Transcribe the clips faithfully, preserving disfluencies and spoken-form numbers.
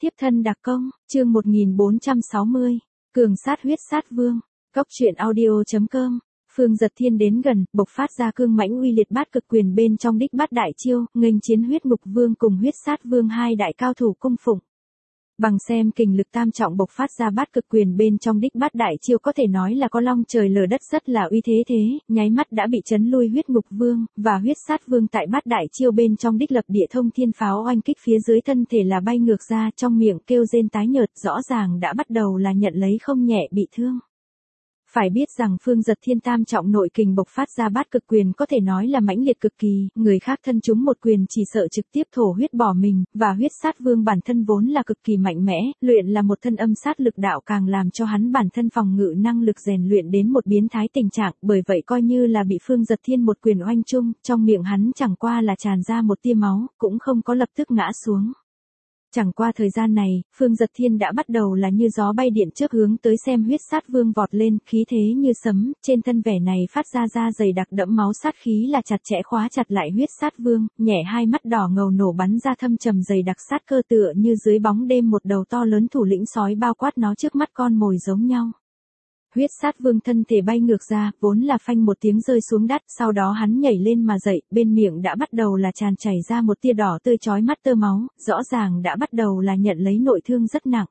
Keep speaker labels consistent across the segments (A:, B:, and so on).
A: Tiếp thân đặc công, chương một nghìn bốn trăm sáu mươi, cường sát huyết sát vương, cốc truyện audio chấm com. Phương Giật Thiên đến gần, bộc phát ra cương mãnh uy liệt bát cực quyền bên trong đích bát đại chiêu, nghênh chiến huyết ngục vương cùng huyết sát vương hai đại cao thủ cung phụng. Bằng xem kình lực tam trọng bộc phát ra bát cực quyền bên trong đích bát đại chiêu có thể nói là có long trời lở đất, rất là uy thế thế, nháy mắt đã bị chấn lui huyết ngục vương, và huyết sát vương tại bát đại chiêu bên trong đích lập địa thông thiên pháo oanh kích phía dưới thân thể là bay ngược ra, trong miệng kêu rên tái nhợt, rõ ràng đã bắt đầu là nhận lấy không nhẹ bị thương. Phải biết rằng Phương Giật Thiên tam trọng nội kình bộc phát ra bát cực quyền có thể nói là mãnh liệt cực kỳ, người khác thân chúng một quyền chỉ sợ trực tiếp thổ huyết bỏ mình, và huyết sát vương bản thân vốn là cực kỳ mạnh mẽ, luyện là một thân âm sát lực đạo càng làm cho hắn bản thân phòng ngự năng lực rèn luyện đến một biến thái tình trạng, bởi vậy coi như là bị Phương Giật Thiên một quyền oanh chung, trong miệng hắn chẳng qua là tràn ra một tia máu, cũng không có lập tức ngã xuống. Chẳng qua thời gian này, Phương Giật Thiên đã bắt đầu là như gió bay điện chớp hướng tới xem huyết sát vương vọt lên, khí thế như sấm, trên thân vẻ này phát ra ra dày đặc đẫm máu sát khí là chặt chẽ khóa chặt lại huyết sát vương, nhẹ hai mắt đỏ ngầu nổ bắn ra thâm trầm dày đặc sát cơ tựa như dưới bóng đêm một đầu to lớn thủ lĩnh sói bao quát nó trước mắt con mồi giống nhau. Huyết sát vương thân thể bay ngược ra, vốn là phanh một tiếng rơi xuống đất, sau đó hắn nhảy lên mà dậy, bên miệng đã bắt đầu là tràn chảy ra một tia đỏ tươi chói mắt tơ máu, rõ ràng đã bắt đầu là nhận lấy nội thương rất nặng.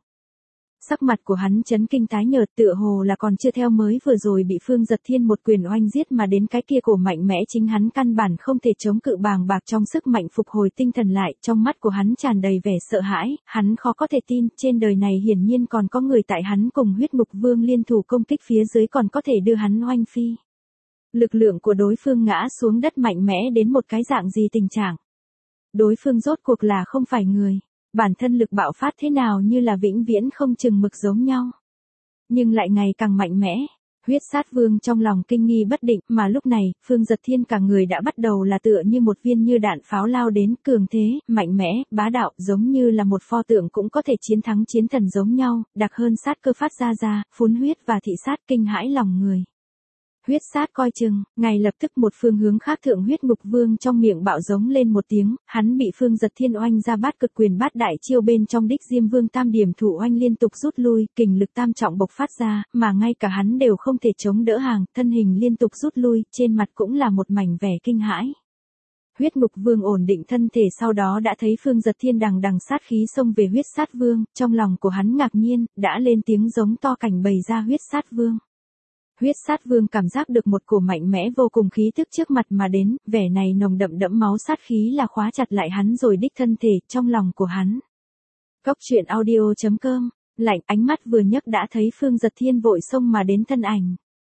A: Sắc mặt của hắn chấn kinh tái nhợt, tựa hồ là còn chưa theo mới vừa rồi bị Phương Giật Thiên một quyền oanh giết mà đến cái kia cổ mạnh mẽ chính hắn căn bản không thể chống cự, bàng bạc trong sức mạnh phục hồi tinh thần lại, trong mắt của hắn tràn đầy vẻ sợ hãi, hắn khó có thể tin, trên đời này hiển nhiên còn có người tại hắn cùng huyết ngục vương liên thủ công kích phía dưới còn có thể đưa hắn oanh phi. Lực lượng của đối phương ngã xuống đất mạnh mẽ đến một cái dạng gì tình trạng. Đối phương rốt cuộc là không phải người. Bản thân lực bạo phát thế nào như là vĩnh viễn không chừng mực giống nhau. Nhưng lại ngày càng mạnh mẽ. Huyết sát vương trong lòng kinh nghi bất định, mà lúc này, Phương Giật Thiên cả người đã bắt đầu là tựa như một viên như đạn pháo lao đến, cường thế, mạnh mẽ, bá đạo, giống như là một pho tượng cũng có thể chiến thắng chiến thần giống nhau, đặc hơn sát cơ phát ra ra, phun huyết và thị sát kinh hãi lòng người. Huyết sát coi chừng, ngay lập tức một phương hướng khác thượng huyết ngục vương trong miệng bạo giống lên một tiếng, hắn bị Phương Giật Thiên oanh ra bát cực quyền bát đại chiêu bên trong đích Diêm Vương tam điểm thủ oanh liên tục rút lui, kình lực tam trọng bộc phát ra, mà ngay cả hắn đều không thể chống đỡ hàng, thân hình liên tục rút lui, trên mặt cũng là một mảnh vẻ kinh hãi. Huyết ngục vương ổn định thân thể sau đó đã thấy Phương Giật Thiên đằng đằng sát khí xông về huyết sát vương, trong lòng của hắn ngạc nhiên, đã lên tiếng giống to cảnh bày ra huyết sát vương. Huyết sát vương cảm giác được một cổ mạnh mẽ vô cùng khí tức trước mặt mà đến, vẻ này nồng đậm đẫm máu sát khí là khóa chặt lại hắn rồi đích thân thể, trong lòng của hắn. Cốc truyện audio chấm com, lạnh ánh mắt vừa nhấc đã thấy Phương Giật Thiên vội xông mà đến thân ảnh.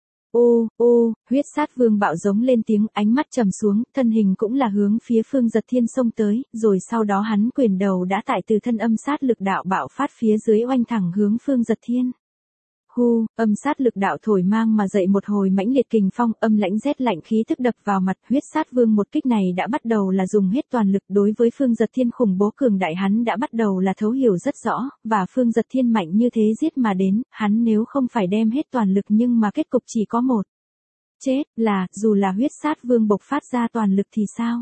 A: Ô, ô, huyết sát vương bạo giống lên tiếng, ánh mắt trầm xuống, thân hình cũng là hướng phía Phương Giật Thiên xông tới, rồi sau đó hắn quyền đầu đã tại từ thân âm sát lực đạo bạo phát phía dưới oanh thẳng hướng Phương Giật Thiên. Hu, âm sát lực đạo thổi mang mà dậy một hồi mãnh liệt kình phong, âm lãnh rét lạnh khí tức đập vào mặt, huyết sát vương một kích này đã bắt đầu là dùng hết toàn lực, đối với Phương Giật Thiên khủng bố cường đại hắn đã bắt đầu là thấu hiểu rất rõ, và Phương Giật Thiên mạnh như thế giết mà đến, hắn nếu không phải đem hết toàn lực nhưng mà kết cục chỉ có một. Chết, là, dù là huyết sát vương bộc phát ra toàn lực thì sao?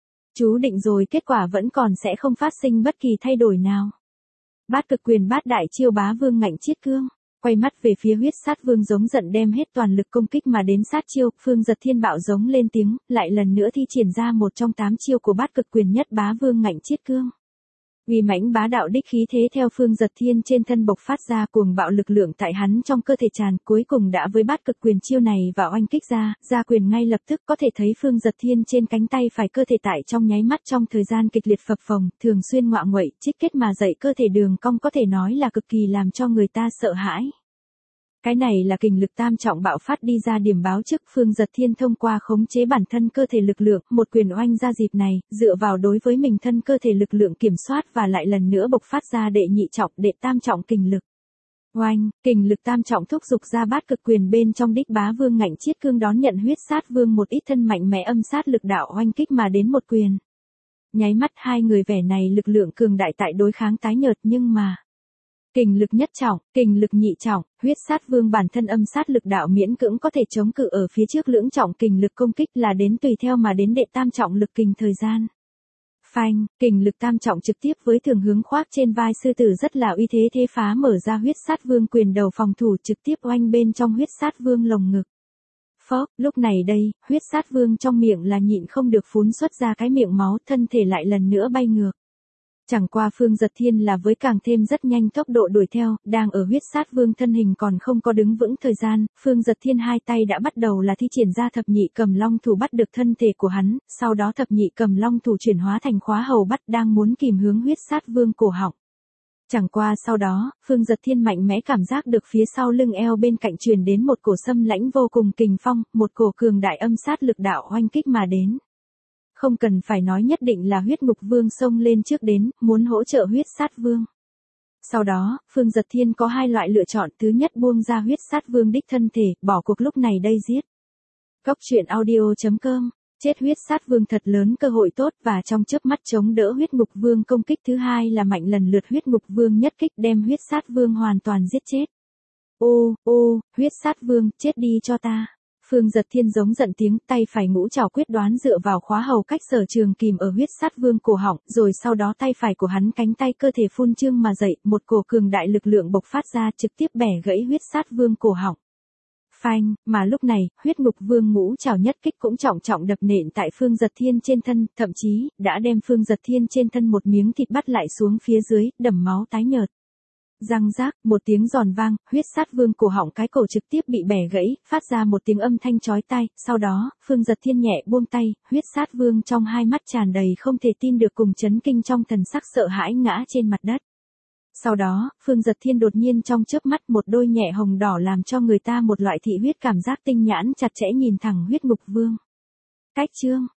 A: Chú định rồi kết quả vẫn còn sẽ không phát sinh bất kỳ thay đổi nào. Bát cực quyền bát đại chiêu bá vương ngạnh chiết cương. Quay mắt về phía huyết sát vương giống giận đem hết toàn lực công kích mà đến sát chiêu, Phương Giật Thiên bạo giống lên tiếng, lại lần nữa thi triển ra một trong tám chiêu của bát cực quyền nhất bá vương ngạnh chiết cương. Uy mãnh bá đạo đích khí thế theo Phương Giật Thiên trên thân bộc phát ra, cuồng bạo lực lượng tại hắn trong cơ thể tràn, cuối cùng đã với bát cực quyền chiêu này và oanh kích ra, ra quyền ngay lập tức có thể thấy Phương Giật Thiên trên cánh tay phải cơ thể tại trong nháy mắt trong thời gian kịch liệt phập phồng, thường xuyên ngọa nguậy, trích kết mà dậy cơ thể đường cong có thể nói là cực kỳ làm cho người ta sợ hãi. Cái này là kình lực tam trọng bạo phát đi ra điểm báo trước, Phương Giật Thiên thông qua khống chế bản thân cơ thể lực lượng, một quyền oanh ra dịp này, dựa vào đối với mình thân cơ thể lực lượng kiểm soát và lại lần nữa bộc phát ra đệ nhị trọng, đệ tam trọng kình lực. Oanh, kình lực tam trọng thúc dục ra bát cực quyền bên trong đích bá vương ngạnh chiết cương đón nhận huyết sát vương một ít thân mạnh mẽ âm sát lực đạo oanh kích mà đến một quyền. Nháy mắt hai người vẻ này lực lượng cường đại tại đối kháng tái nhợt nhưng mà kình lực nhất trọng, kình lực nhị trọng, huyết sát vương bản thân âm sát lực đạo miễn cưỡng có thể chống cự ở phía trước lưỡng trọng kình lực công kích là đến tùy theo mà đến đệ tam trọng lực kình thời gian. Phanh, kình lực tam trọng trực tiếp với thường hướng khoác trên vai sư tử rất là uy thế thế phá mở ra huyết sát vương quyền đầu phòng thủ trực tiếp oanh bên trong huyết sát vương lồng ngực. Phốc, lúc này đây, huyết sát vương trong miệng là nhịn không được phún xuất ra cái miệng máu, thân thể lại lần nữa bay ngược. Chẳng qua Phương Giật Thiên là với càng thêm rất nhanh tốc độ đuổi theo, đang ở huyết sát vương thân hình còn không có đứng vững thời gian, Phương Giật Thiên hai tay đã bắt đầu là thi triển ra thập nhị cầm long thủ bắt được thân thể của hắn, sau đó thập nhị cầm long thủ chuyển hóa thành khóa hầu bắt đang muốn kìm hướng huyết sát vương cổ họng. Chẳng qua sau đó, Phương Giật Thiên mạnh mẽ cảm giác được phía sau lưng eo bên cạnh truyền đến một cổ xâm lãnh vô cùng kình phong, một cổ cường đại âm sát lực đạo oanh kích mà đến. Không cần phải nói nhất định là huyết ngục vương xông lên trước đến, muốn hỗ trợ huyết sát vương. Sau đó, Phương Giật Thiên có hai loại lựa chọn, thứ nhất buông ra huyết sát vương đích thân thể, bỏ cuộc lúc này đây giết. Cốc truyện audio chấm com, chết huyết sát vương thật lớn cơ hội tốt và trong chớp mắt chống đỡ huyết ngục vương công kích thứ hai là mạnh lần lượt huyết ngục vương nhất kích đem huyết sát vương hoàn toàn giết chết. Ô, ô, huyết sát vương, chết đi cho ta. Phương Giật Thiên giống giận tiếng, tay phải ngũ trảo quyết đoán dựa vào khóa hầu cách sở trường kìm ở huyết sát vương cổ họng, rồi sau đó tay phải của hắn cánh tay cơ thể phun trương mà dậy, một cổ cường đại lực lượng bộc phát ra trực tiếp bẻ gãy huyết sát vương cổ họng. Phanh, mà lúc này, huyết ngục vương ngũ trảo nhất kích cũng trọng trọng đập nện tại Phương Giật Thiên trên thân, thậm chí, đã đem Phương Giật Thiên trên thân một miếng thịt bắt lại xuống phía dưới, đẫm máu tái nhợt. Răng rác, một tiếng giòn vang, huyết sát vương cổ họng cái cổ trực tiếp bị bẻ gãy, phát ra một tiếng âm thanh chói tai, sau đó, Phương Giật Thiên nhẹ buông tay, huyết sát vương trong hai mắt tràn đầy không thể tin được cùng chấn kinh trong thần sắc sợ hãi ngã trên mặt đất. Sau đó, Phương Giật Thiên đột nhiên trong chớp mắt một đôi nhẹ hồng đỏ làm cho người ta một loại thị huyết cảm giác tinh nhãn chặt chẽ nhìn thẳng huyết ngục vương. Cách chương